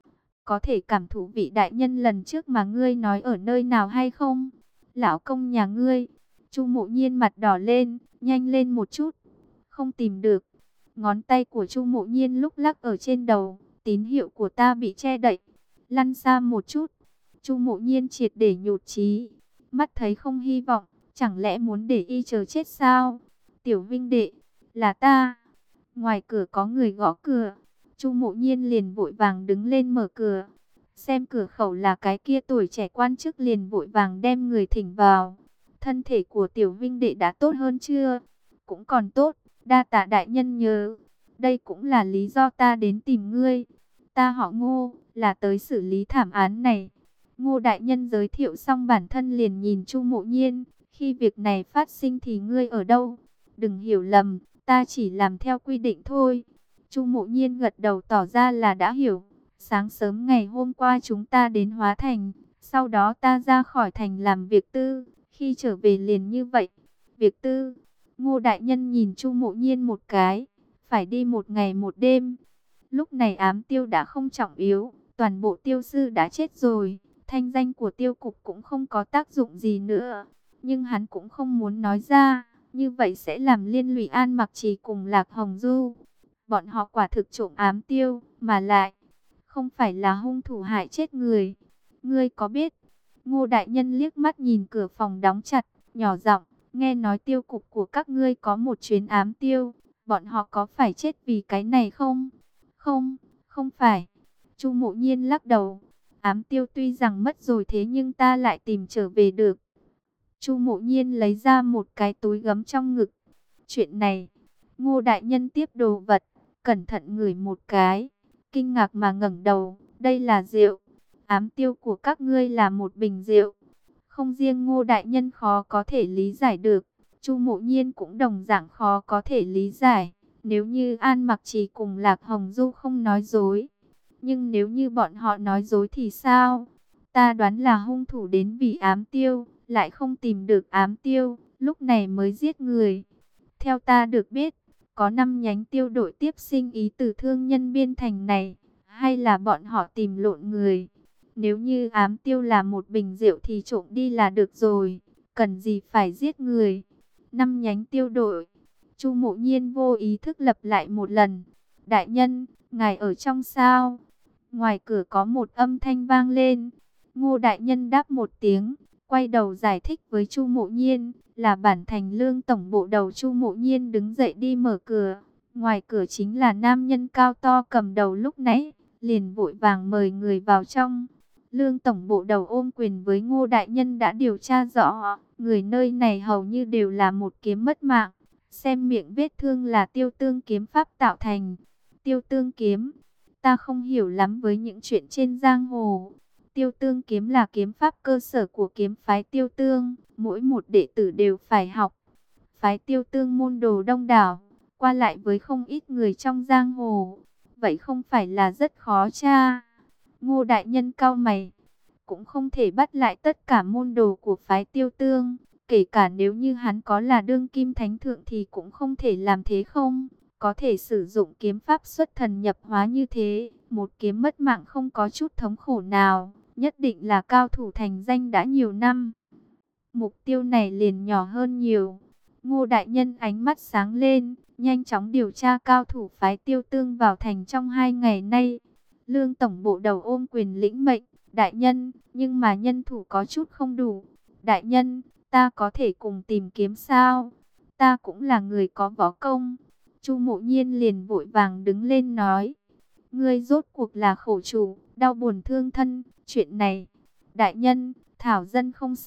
Có thể cảm thụ vị đại nhân lần trước mà ngươi nói ở nơi nào hay không? Lão công nhà ngươi. Chu Mộ Nhiên mặt đỏ lên, nhanh lên một chút. Không tìm được. Ngón tay của Chu Mộ Nhiên lúc lắc ở trên đầu. Tín hiệu của ta bị che đậy. Lăn xa một chút. Chu Mộ Nhiên triệt để nhụt chí. Mắt thấy không hy vọng. Chẳng lẽ muốn để y chờ chết sao? Tiểu Vinh đệ, là ta. Ngoài cửa có người gõ cửa. Chu Mộ Nhiên liền vội vàng đứng lên mở cửa. Xem cửa khẩu là cái kia tuổi trẻ quan chức liền vội vàng đem người thỉnh vào. Thân thể của Tiểu Vinh đệ đã tốt hơn chưa? Cũng còn tốt, đa tạ đại nhân nhớ. Đây cũng là lý do ta đến tìm ngươi. Ta họ Ngô, là tới xử lý thảm án này. Ngô đại nhân giới thiệu xong bản thân liền nhìn Chu Mộ Nhiên. Khi việc này phát sinh thì ngươi ở đâu? Đừng hiểu lầm, ta chỉ làm theo quy định thôi. Chu Mộ Nhiên gật đầu tỏ ra là đã hiểu. Sáng sớm ngày hôm qua chúng ta đến Hóa Thành. Sau đó ta ra khỏi thành làm việc tư. Khi trở về liền như vậy. Việc tư. Ngô đại nhân nhìn Chu Mộ Nhiên một cái. Phải đi một ngày một đêm. Lúc này ám tiêu đã không trọng yếu. Toàn bộ tiêu sư đã chết rồi. Thanh danh của tiêu cục cũng không có tác dụng gì nữa. Nhưng hắn cũng không muốn nói ra. Như vậy sẽ làm liên lụy An Mặc Trì cùng Lạc Hồng Du. Bọn họ quả thực trộm ám tiêu. Mà lại không phải là hung thủ hại chết người. Ngươi có biết? Ngô đại nhân liếc mắt nhìn cửa phòng đóng chặt. Nhỏ giọng, nghe nói tiêu cục của các ngươi có một chuyến ám tiêu. Bọn họ có phải chết vì cái này không? Không, không phải. Chu Mộ Nhiên lắc đầu. Ám tiêu tuy rằng mất rồi thế nhưng ta lại tìm trở về được. Chu Mộ Nhiên lấy ra một cái túi gấm trong ngực. Chuyện này, Ngô đại nhân tiếp đồ vật, cẩn thận ngửi một cái, kinh ngạc mà ngẩng đầu, đây là rượu. Ám tiêu của các ngươi là một bình rượu. Không riêng Ngô đại nhân khó có thể lý giải được, Chu Mộ Nhiên cũng đồng dạng khó có thể lý giải. Nếu như An Mặc Trì cùng Lạc Hồng Du không nói dối, nhưng nếu như bọn họ nói dối thì sao? Ta đoán là hung thủ đến vì ám tiêu, lại không tìm được ám tiêu, lúc này mới giết người. Theo ta được biết, có năm nhánh tiêu đội tiếp sinh ý từ thương nhân biên thành này, hay là bọn họ tìm lộn người. Nếu như ám tiêu là một bình rượu thì trộm đi là được rồi, cần gì phải giết người. Năm nhánh tiêu đội. Chu Mộ Nhiên vô ý thức lặp lại một lần. Đại nhân, ngài ở trong sao? Ngoài cửa có một âm thanh vang lên. Ngô đại nhân đáp một tiếng, quay đầu giải thích với Chu Mộ Nhiên, là Bản Thành Lương tổng bộ đầu. Chu Mộ Nhiên đứng dậy đi mở cửa. Ngoài cửa chính là nam nhân cao to cầm đầu lúc nãy, liền vội vàng mời người vào trong. Lương tổng bộ đầu ôm quyền với Ngô đại nhân đã điều tra rõ, người nơi này hầu như đều là một kiếm mất mạng. Xem miệng vết thương là tiêu tương kiếm pháp tạo thành. Tiêu tương kiếm, ta không hiểu lắm với những chuyện trên giang hồ. Tiêu tương kiếm là kiếm pháp cơ sở của kiếm phái tiêu tương, mỗi một đệ tử đều phải học. Phái tiêu tương môn đồ đông đảo, qua lại với không ít người trong giang hồ. Vậy không phải là rất khó tra? Ngô đại nhân cau mày, cũng không thể bắt lại tất cả môn đồ của phái tiêu tương. Kể cả nếu như hắn có là đương kim thánh thượng thì cũng không thể làm thế không? Có thể sử dụng kiếm pháp xuất thần nhập hóa như thế, một kiếm mất mạng không có chút thống khổ nào, nhất định là cao thủ thành danh đã nhiều năm. Mục tiêu này liền nhỏ hơn nhiều. Ngô đại nhân ánh mắt sáng lên, nhanh chóng điều tra cao thủ phái tiêu tương vào thành trong hai ngày nay. Lương tổng bộ đầu ôm quyền lĩnh mệnh, đại nhân, nhưng mà nhân thủ có chút không đủ. Đại nhân, ta có thể cùng tìm kiếm sao? Ta cũng là người có võ công. Chu Mộ Nhiên liền vội vàng đứng lên nói, ngươi rốt cuộc là khổ chủ, đau buồn thương thân, chuyện này. Đại nhân, thảo dân không sợ,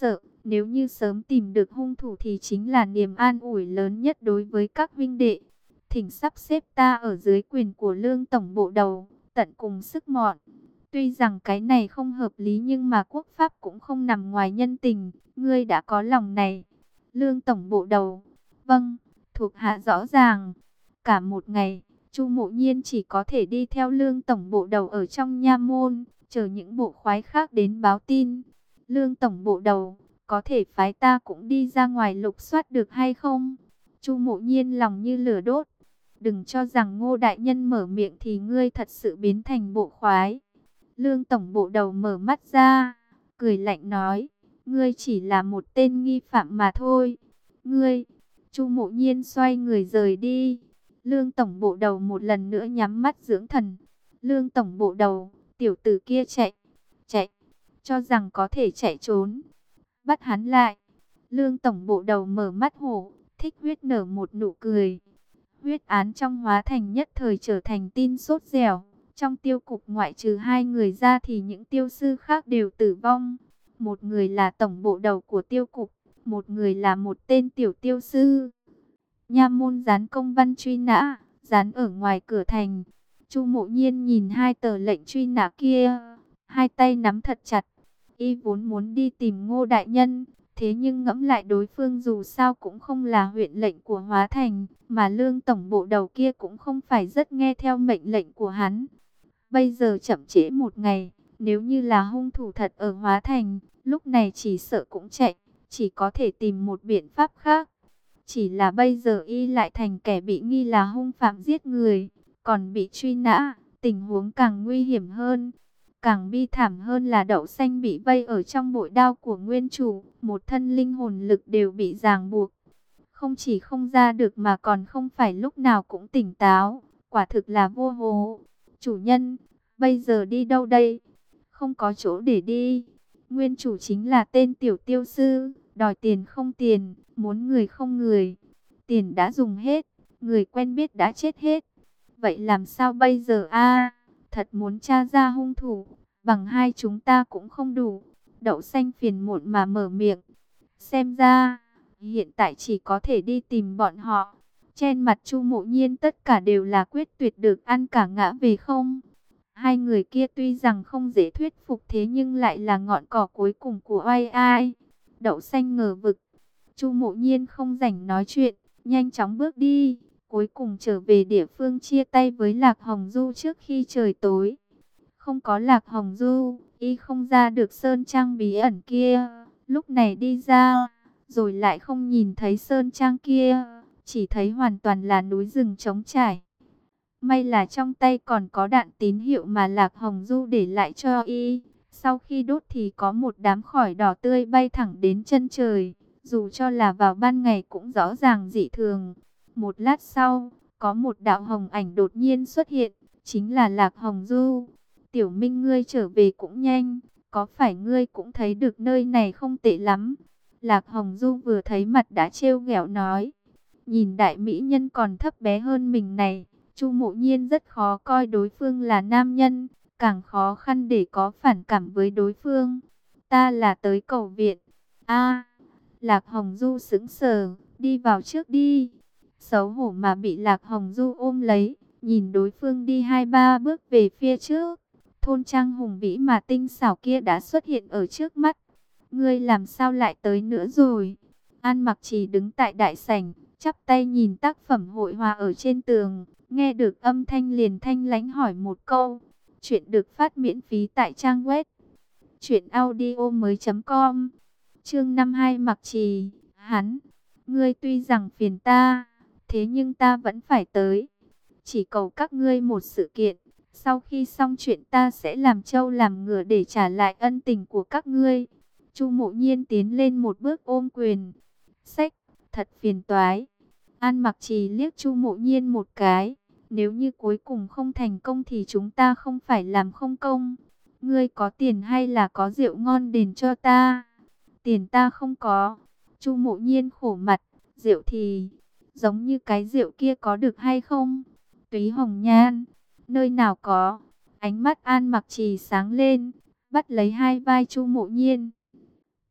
Nếu như sớm tìm được hung thủ thì chính là niềm an ủi lớn nhất đối với các huynh đệ. Thỉnh sắp xếp ta ở dưới quyền của Lương tổng bộ đầu, tận cùng sức mọn. Tuy rằng cái này không hợp lý nhưng mà quốc pháp cũng không nằm ngoài nhân tình. Ngươi đã có lòng này. Lương tổng bộ đầu. Vâng, thuộc hạ rõ ràng. Cả một ngày, Chu Mộ Nhiên chỉ có thể đi theo Lương tổng bộ đầu ở trong nha môn, chờ những bộ khoái khác đến báo tin. Lương tổng bộ đầu, có thể phái ta cũng đi ra ngoài lục soát được hay không? Chu Mộ Nhiên lòng như lửa đốt. Đừng cho rằng Ngô đại nhân mở miệng thì ngươi thật sự biến thành bộ khoái. Lương tổng bộ đầu mở mắt ra, cười lạnh nói, ngươi chỉ là một tên nghi phạm mà thôi. Ngươi, Chu Mộ Nhiên xoay người rời đi. Lương tổng bộ đầu một lần nữa nhắm mắt dưỡng thần. Lương tổng bộ đầu, tiểu tử kia chạy, chạy, cho rằng có thể chạy trốn. Bắt hắn lại. Lương tổng bộ đầu mở mắt hổ, thích huyết nở một nụ cười. Huyết án trong Hóa Thành nhất thời trở thành tin sốt dẻo. Trong tiêu cục ngoại trừ hai người ra thì những tiêu sư khác đều tử vong. Một người là tổng bộ đầu của tiêu cục, một người là một tên tiểu tiêu sư. Nha môn dán công văn truy nã, dán ở ngoài cửa thành. Chu Mộ Nhiên nhìn hai tờ lệnh truy nã kia, hai tay nắm thật chặt. Y vốn muốn đi tìm Ngô đại nhân, thế nhưng ngẫm lại đối phương dù sao cũng không là huyện lệnh của Hóa Thành, mà Lương tổng bộ đầu kia cũng không phải rất nghe theo mệnh lệnh của hắn. Bây giờ chậm trễ một ngày, nếu như là hung thủ thật ở Hóa Thành, lúc này chỉ sợ cũng chạy, chỉ có thể tìm một biện pháp khác. Chỉ là bây giờ y lại thành kẻ bị nghi là hung phạm giết người, còn bị truy nã, tình huống càng nguy hiểm hơn. Càng bi thảm hơn là Đậu Xanh bị vây ở trong bội đao của nguyên chủ, một thân linh hồn lực đều bị ràng buộc. Không chỉ không ra được mà còn không phải lúc nào cũng tỉnh táo, quả thực là vô hồ. Chủ nhân, bây giờ đi đâu đây? Không có chỗ để đi. Nguyên chủ chính là tên tiểu tiêu sư, đòi tiền không tiền, muốn người không người. Tiền đã dùng hết, người quen biết đã chết hết. Vậy làm sao bây giờ a? Thật muốn tra ra hung thủ, bằng hai chúng ta cũng không đủ. Đậu Xanh phiền muộn mà mở miệng. Xem ra, hiện tại chỉ có thể đi tìm bọn họ. Trên mặt Chu Mộ Nhiên tất cả đều là quyết tuyệt được ăn cả ngã về không. Hai người kia tuy rằng không dễ thuyết phục thế nhưng lại là ngọn cỏ cuối cùng của oai ai. Đậu Xanh ngờ vực. Chu Mộ Nhiên không rảnh nói chuyện, nhanh chóng bước đi. Cuối cùng trở về địa phương chia tay với Lạc Hồng Du trước khi trời tối. Không có Lạc Hồng Du, y không ra được sơn trang bí ẩn kia. Lúc này đi ra, rồi lại không nhìn thấy sơn trang kia, chỉ thấy hoàn toàn là núi rừng trống trải. May là trong tay còn có đạn tín hiệu mà Lạc Hồng Du để lại cho y. Sau khi đốt thì có một đám khói đỏ tươi bay thẳng đến chân trời. Dù cho là vào ban ngày cũng rõ ràng dị thường. Một lát sau, có một đạo hồng ảnh đột nhiên xuất hiện, chính là Lạc Hồng Du. Tiểu Minh ngươi trở về cũng nhanh, có phải ngươi cũng thấy được nơi này không tệ lắm? Lạc Hồng Du vừa thấy mặt đã trêu ghẹo nói. Nhìn đại mỹ nhân còn thấp bé hơn mình này, Chu Mộ Nhiên rất khó coi đối phương là nam nhân, càng khó khăn để có phản cảm với đối phương. Ta là tới cầu viện. A, Lạc Hồng Du sững sờ, đi vào trước đi. Xấu hổ mà bị Lạc Hồng Du ôm lấy, nhìn đối phương đi hai ba bước về phía trước. Thôn trang hùng vĩ mà tinh xảo kia đã xuất hiện ở trước mắt. Ngươi làm sao lại tới nữa rồi? An Mặc Trì đứng tại đại sảnh, chắp tay nhìn tác phẩm hội họa ở trên tường, nghe được âm thanh liền thanh lãnh hỏi một câu. Chuyện được phát miễn phí tại trang web truyện audio mới chấm com. Chương năm mươi hai Mặc Trì, hắn, ngươi tuy rằng phiền ta, thế nhưng ta vẫn phải tới. Chỉ cầu các ngươi một sự kiện, sau khi xong chuyện ta sẽ làm trâu làm ngựa để trả lại ân tình của các ngươi. Chu Mộ Nhiên tiến lên một bước ôm quyền. Sách, thật phiền toái. An Mặc Trì liếc Chu Mộ Nhiên một cái. Nếu như cuối cùng không thành công thì chúng ta không phải làm không công. Ngươi có tiền hay là có rượu ngon đền cho ta? Tiền ta không có. Chu Mộ Nhiên khổ mặt. Rượu thì giống như cái rượu kia có được hay không? Túy hồng nhan, nơi nào có? Ánh mắt An Mặc Trì sáng lên, bắt lấy hai vai Chu Mộ Nhiên.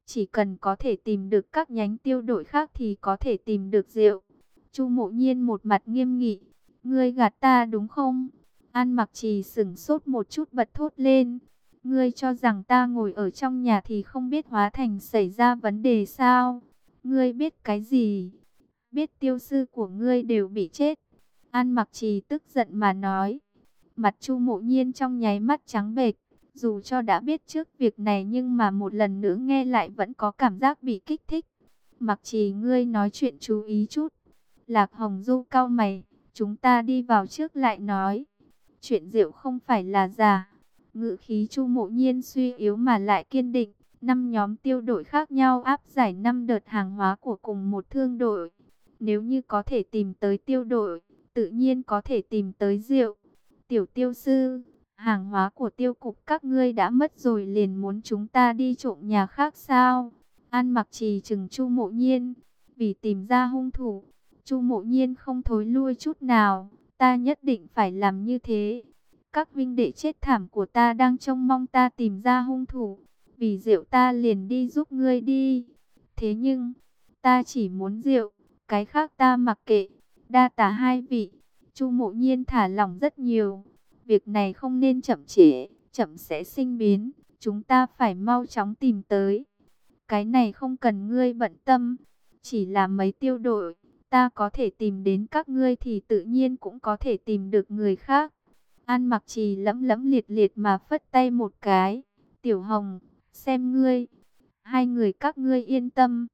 Chỉ cần có thể tìm được các nhánh tiêu đội khác thì có thể tìm được rượu. Chu Mộ Nhiên một mặt nghiêm nghị, ngươi gạt ta đúng không? An Mặc Trì sững sốt một chút bật thốt lên, ngươi cho rằng ta ngồi ở trong nhà thì không biết Hóa Thành xảy ra vấn đề sao? Ngươi biết cái gì? Biết tiêu sư của ngươi đều bị chết. An Mặc Trì tức giận mà nói. Mặt Chu Mộ Nhiên trong nháy mắt trắng bệch. Dù cho đã biết trước việc này nhưng mà một lần nữa nghe lại vẫn có cảm giác bị kích thích. Mặc Trì, ngươi nói chuyện chú ý chút. Lạc Hồng Du cau mày, chúng ta đi vào trước lại nói. Chuyện rượu không phải là giả. Ngữ khí Chu Mộ Nhiên suy yếu mà lại kiên định. Năm nhóm tiêu đội khác nhau áp giải năm đợt hàng hóa của cùng một thương đội. Nếu như có thể tìm tới tiêu đội, tự nhiên có thể tìm tới rượu. Tiểu tiêu sư, hàng hóa của tiêu cục các ngươi đã mất rồi, liền muốn chúng ta đi trộm nhà khác sao? An Mặc Trì trừng Chu Mộ Nhiên, vì tìm ra hung thủ. Chu Mộ Nhiên không thối lui chút nào, ta nhất định phải làm như thế. Các huynh đệ chết thảm của ta đang trông mong ta tìm ra hung thủ. Vì rượu ta liền đi giúp ngươi đi. Thế nhưng, ta chỉ muốn rượu, cái khác ta mặc kệ. Đa tạ hai vị. Chu Mộ Nhiên thả lỏng rất nhiều. Việc này không nên chậm trễ, chậm sẽ sinh biến. Chúng ta phải mau chóng tìm tới. Cái này không cần ngươi bận tâm. Chỉ là mấy tiêu đội, ta có thể tìm đến các ngươi thì tự nhiên cũng có thể tìm được người khác. An Mặc Trì lẫm lẫm liệt liệt mà phất tay một cái. Tiểu Hồng, xem ngươi. Hai người các ngươi yên tâm.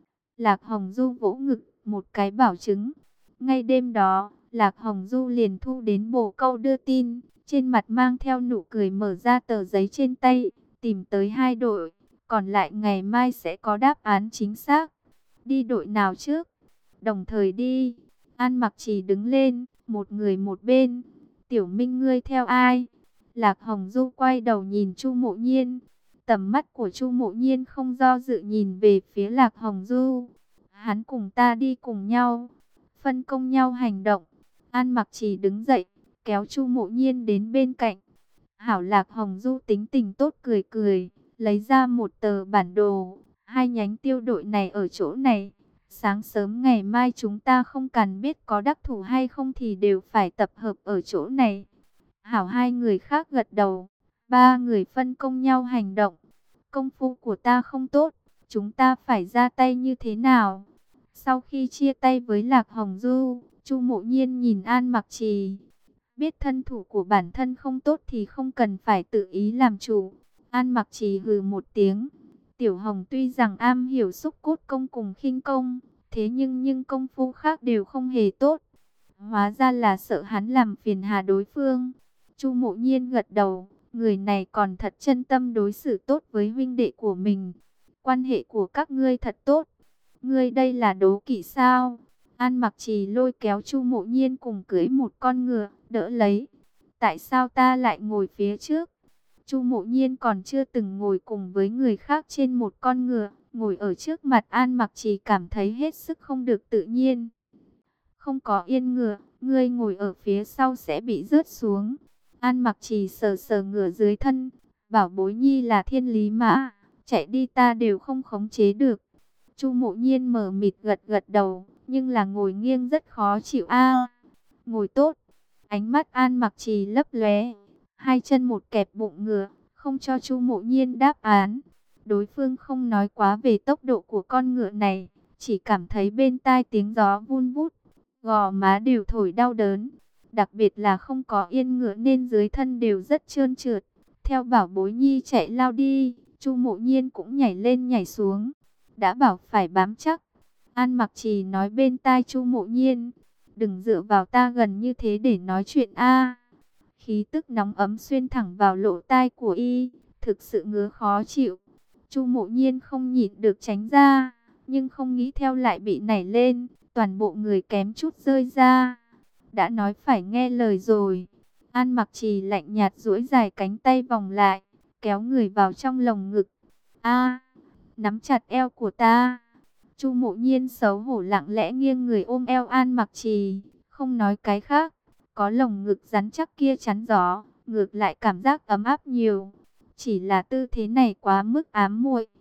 Lạc Hồng Du vỗ ngực, một cái bảo chứng. Ngay đêm đó, Lạc Hồng Du liền thu đến bồ câu đưa tin. Trên mặt mang theo nụ cười mở ra tờ giấy trên tay. Tìm tới hai đội. Còn lại ngày mai sẽ có đáp án chính xác. Đi đội nào trước? Đồng thời đi. An Mặc Trì đứng lên, một người một bên. Tiểu Minh, ngươi theo ai? Lạc Hồng Du quay đầu nhìn Chu Mộ Nhiên. Tầm mắt của Chu Mộ Nhiên không do dự nhìn về phía Lạc Hồng Du. Hắn cùng ta đi cùng nhau, phân công nhau hành động. An Mặc Trì đứng dậy, kéo Chu Mộ Nhiên đến bên cạnh. Hảo. Lạc Hồng Du tính tình tốt cười cười, lấy ra một tờ bản đồ. Hai nhánh tiêu đội này ở chỗ này. Sáng sớm ngày mai chúng ta không cần biết có đắc thủ hay không thì đều phải tập hợp ở chỗ này. Hảo. Hai người khác gật đầu. Ba người phân công nhau hành động. Công phu của ta không tốt, chúng ta phải ra tay như thế nào? Sau khi chia tay với Lạc Hồng Du, Chu Mộ Nhiên nhìn An Mặc Trì. Biết thân thủ của bản thân không tốt thì không cần phải tự ý làm chủ. An Mặc Trì hừ một tiếng. Tiểu Hồng tuy rằng am hiểu xúc cốt công cùng khinh công, thế nhưng nhưng công phu khác đều không hề tốt. Hóa ra là sợ hắn làm phiền hà đối phương. Chu Mộ Nhiên gật đầu. Người này còn thật chân tâm đối xử tốt với huynh đệ của mình. Quan hệ của các ngươi thật tốt. Ngươi đây là đố kỵ sao? An Mặc Trì lôi kéo Chu Mộ Nhiên cùng cưỡi một con ngựa, đỡ lấy. Tại sao ta lại ngồi phía trước? Chu Mộ Nhiên còn chưa từng ngồi cùng với người khác trên một con ngựa. Ngồi ở trước mặt An Mặc Trì cảm thấy hết sức không được tự nhiên. Không có yên ngựa, ngươi ngồi ở phía sau sẽ bị rớt xuống. An Mặc Trì sờ sờ ngựa dưới thân, bảo bối nhi là thiên lý mã, chạy đi ta đều không khống chế được. Chu Mộ Nhiên mờ mịt gật gật đầu, nhưng là ngồi nghiêng rất khó chịu a. Ngồi tốt. Ánh mắt An Mặc Trì lấp lóe, hai chân một kẹp bụng ngựa, không cho Chu Mộ Nhiên đáp án. Đối phương không nói quá về tốc độ của con ngựa này, chỉ cảm thấy bên tai tiếng gió vun vút, gò má đều thổi đau đớn. Đặc biệt là không có yên ngựa nên dưới thân đều rất trơn trượt. Theo bảo bối nhi chạy lao đi, Chu Mộ Nhiên cũng nhảy lên nhảy xuống. Đã bảo phải bám chắc. An Mặc Trì nói bên tai Chu Mộ Nhiên, đừng dựa vào ta gần như thế để nói chuyện a. Khí tức nóng ấm xuyên thẳng vào lỗ tai của y, thực sự ngứa khó chịu. Chu Mộ Nhiên không nhịn được tránh ra, nhưng không nghĩ theo lại bị nảy lên, toàn bộ người kém chút rơi ra. Đã nói phải nghe lời rồi. An Mặc Trì lạnh nhạt duỗi dài cánh tay vòng lại, kéo người vào trong lồng ngực. A, nắm chặt eo của ta. Chu Mộ Nhiên xấu hổ lặng lẽ nghiêng người ôm eo An Mặc Trì, không nói cái khác. Có lồng ngực rắn chắc kia chắn gió, ngược lại cảm giác ấm áp nhiều. Chỉ là tư thế này quá mức ám muội.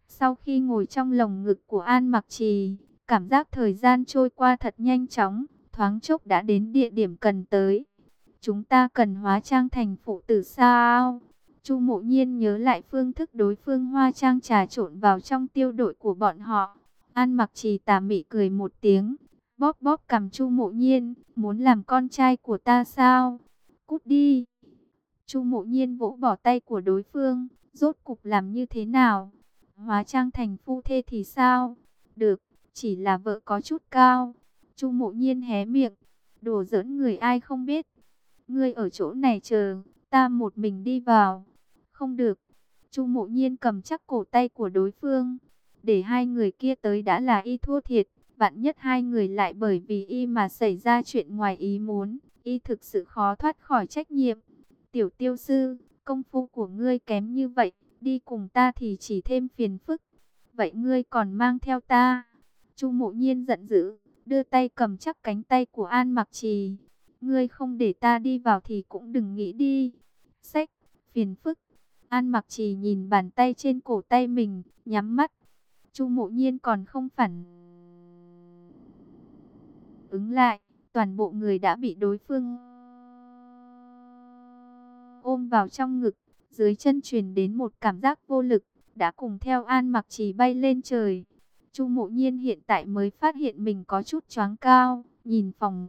Sau khi ngồi trong lồng ngực của An Mặc Trì, cảm giác thời gian trôi qua thật nhanh chóng, thoáng chốc đã đến địa điểm cần tới. Chúng ta cần hóa trang thành phụ tử sao? Chu Mộ Nhiên nhớ lại phương thức đối phương hóa trang trà trộn vào trong tiêu đội của bọn họ. An Mặc Trì tà mị cười một tiếng, bóp bóp cằm Chu Mộ Nhiên, muốn làm con trai của ta sao? Cút đi! Chu Mộ Nhiên vỗ bỏ tay của đối phương, rốt cục làm như thế nào? Hóa trang thành phu thê thì sao? Được, chỉ là vợ có chút cao. Chu Mộ Nhiên hé miệng, đùa giỡn người ai không biết. Ngươi ở chỗ này chờ, ta một mình đi vào. Không được. Chu Mộ Nhiên cầm chắc cổ tay của đối phương. Để hai người kia tới đã là y thua thiệt. Vạn nhất hai người lại bởi vì y mà xảy ra chuyện ngoài ý muốn. Y thực sự khó thoát khỏi trách nhiệm. Tiểu Tiêu sư, công phu của ngươi kém như vậy. Đi cùng ta thì chỉ thêm phiền phức. Vậy ngươi còn mang theo ta? Chu Mộ Nhiên giận dữ, đưa tay cầm chắc cánh tay của An Mặc Trì. Ngươi không để ta đi vào thì cũng đừng nghĩ đi. Xách, phiền phức. An Mặc Trì nhìn bàn tay trên cổ tay mình, nhắm mắt. Chu Mộ Nhiên còn không phản ứng lại, toàn bộ người đã bị đối phương ôm vào trong ngực, dưới chân truyền đến một cảm giác vô lực, đã cùng theo An Mặc Trì bay lên trời. Chu Mộ Nhiên hiện tại mới phát hiện mình có chút choáng cao, nhìn phòng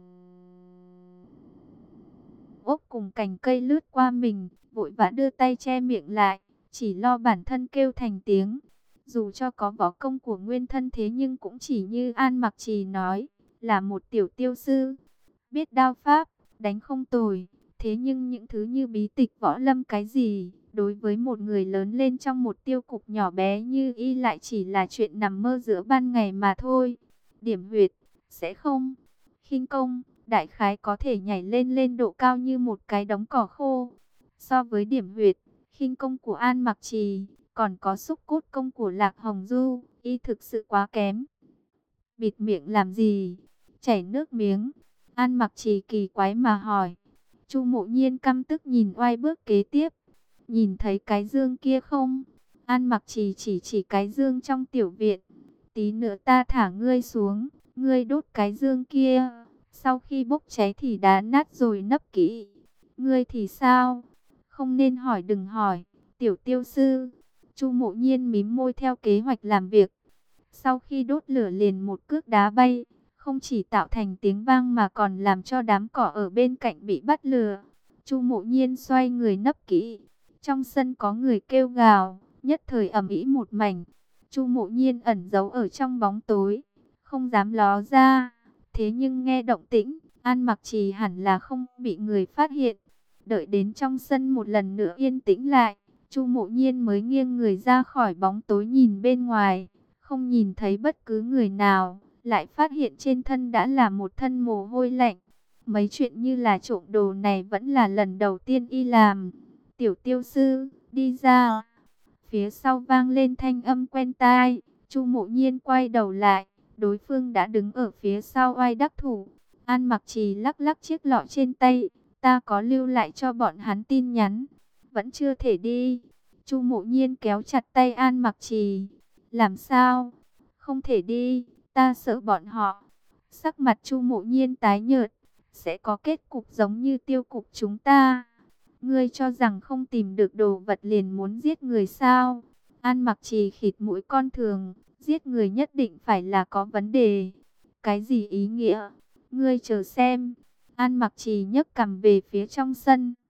ốc cùng cành cây lướt qua mình, vội vã đưa tay che miệng lại, chỉ lo bản thân kêu thành tiếng. Dù cho có võ công của nguyên thân thế nhưng cũng chỉ như An Mặc Trì nói, là một tiểu tiêu sư, biết đao pháp, đánh không tồi. Thế nhưng những thứ như bí tịch võ lâm cái gì, đối với một người lớn lên trong một tiêu cục nhỏ bé như y lại chỉ là chuyện nằm mơ giữa ban ngày mà thôi. Điểm huyệt, sẽ không. Khinh công, đại khái có thể nhảy lên lên độ cao như một cái đống cỏ khô. So với điểm huyệt, khinh công của An Mặc Trì, còn có xúc cốt công của Lạc Hồng Du, y thực sự quá kém. Bịt miệng làm gì? Chảy nước miếng. An Mặc Trì kỳ quái mà hỏi. Chu Mộ Nhiên căm tức nhìn oai bước kế tiếp. Nhìn thấy cái dương kia không? An Mặc Trì chỉ chỉ cái dương trong tiểu viện. Tí nữa ta thả ngươi xuống, ngươi đốt cái dương kia. Sau khi bốc cháy thì đá nát rồi nấp kỹ. Ngươi thì sao? Không nên hỏi đừng hỏi, tiểu tiêu sư. Chu Mộ Nhiên mím môi theo kế hoạch làm việc. Sau khi đốt lửa liền một cước đá bay. Không chỉ tạo thành tiếng vang mà còn làm cho đám cỏ ở bên cạnh bị bắt lửa. Chu Mộ Nhiên xoay người nấp kỹ. Trong sân có người kêu gào, nhất thời ầm ĩ một mảnh. Chu Mộ Nhiên ẩn giấu ở trong bóng tối, không dám ló ra. Thế nhưng nghe động tĩnh, An Mặc Trì hẳn là không bị người phát hiện. Đợi đến trong sân một lần nữa yên tĩnh lại, Chu Mộ Nhiên mới nghiêng người ra khỏi bóng tối nhìn bên ngoài, không nhìn thấy bất cứ người nào. Lại phát hiện trên thân đã là một thân mồ hôi lạnh. Mấy chuyện như là trộm đồ này vẫn là lần đầu tiên y làm. Tiểu tiêu sư, đi ra. Phía sau vang lên thanh âm quen tai. Chu Mộ Nhiên quay đầu lại. Đối phương đã đứng ở phía sau oai đắc thủ. An Mặc Trì lắc lắc chiếc lọ trên tay. Ta có lưu lại cho bọn hắn tin nhắn. Vẫn chưa thể đi. Chu Mộ Nhiên kéo chặt tay An Mặc Trì. Làm sao? Không thể đi. Ta sợ bọn họ. Sắc mặt Chu Mộ Nhiên tái nhợt. Sẽ có kết cục giống như tiêu cục chúng ta. Ngươi cho rằng không tìm được đồ vật liền muốn giết người sao? An Mặc Trì khịt mũi con thường. Giết người nhất định phải là có vấn đề. Cái gì ý nghĩa? Ngươi chờ xem. An Mặc Trì nhấc cằm về phía trong sân.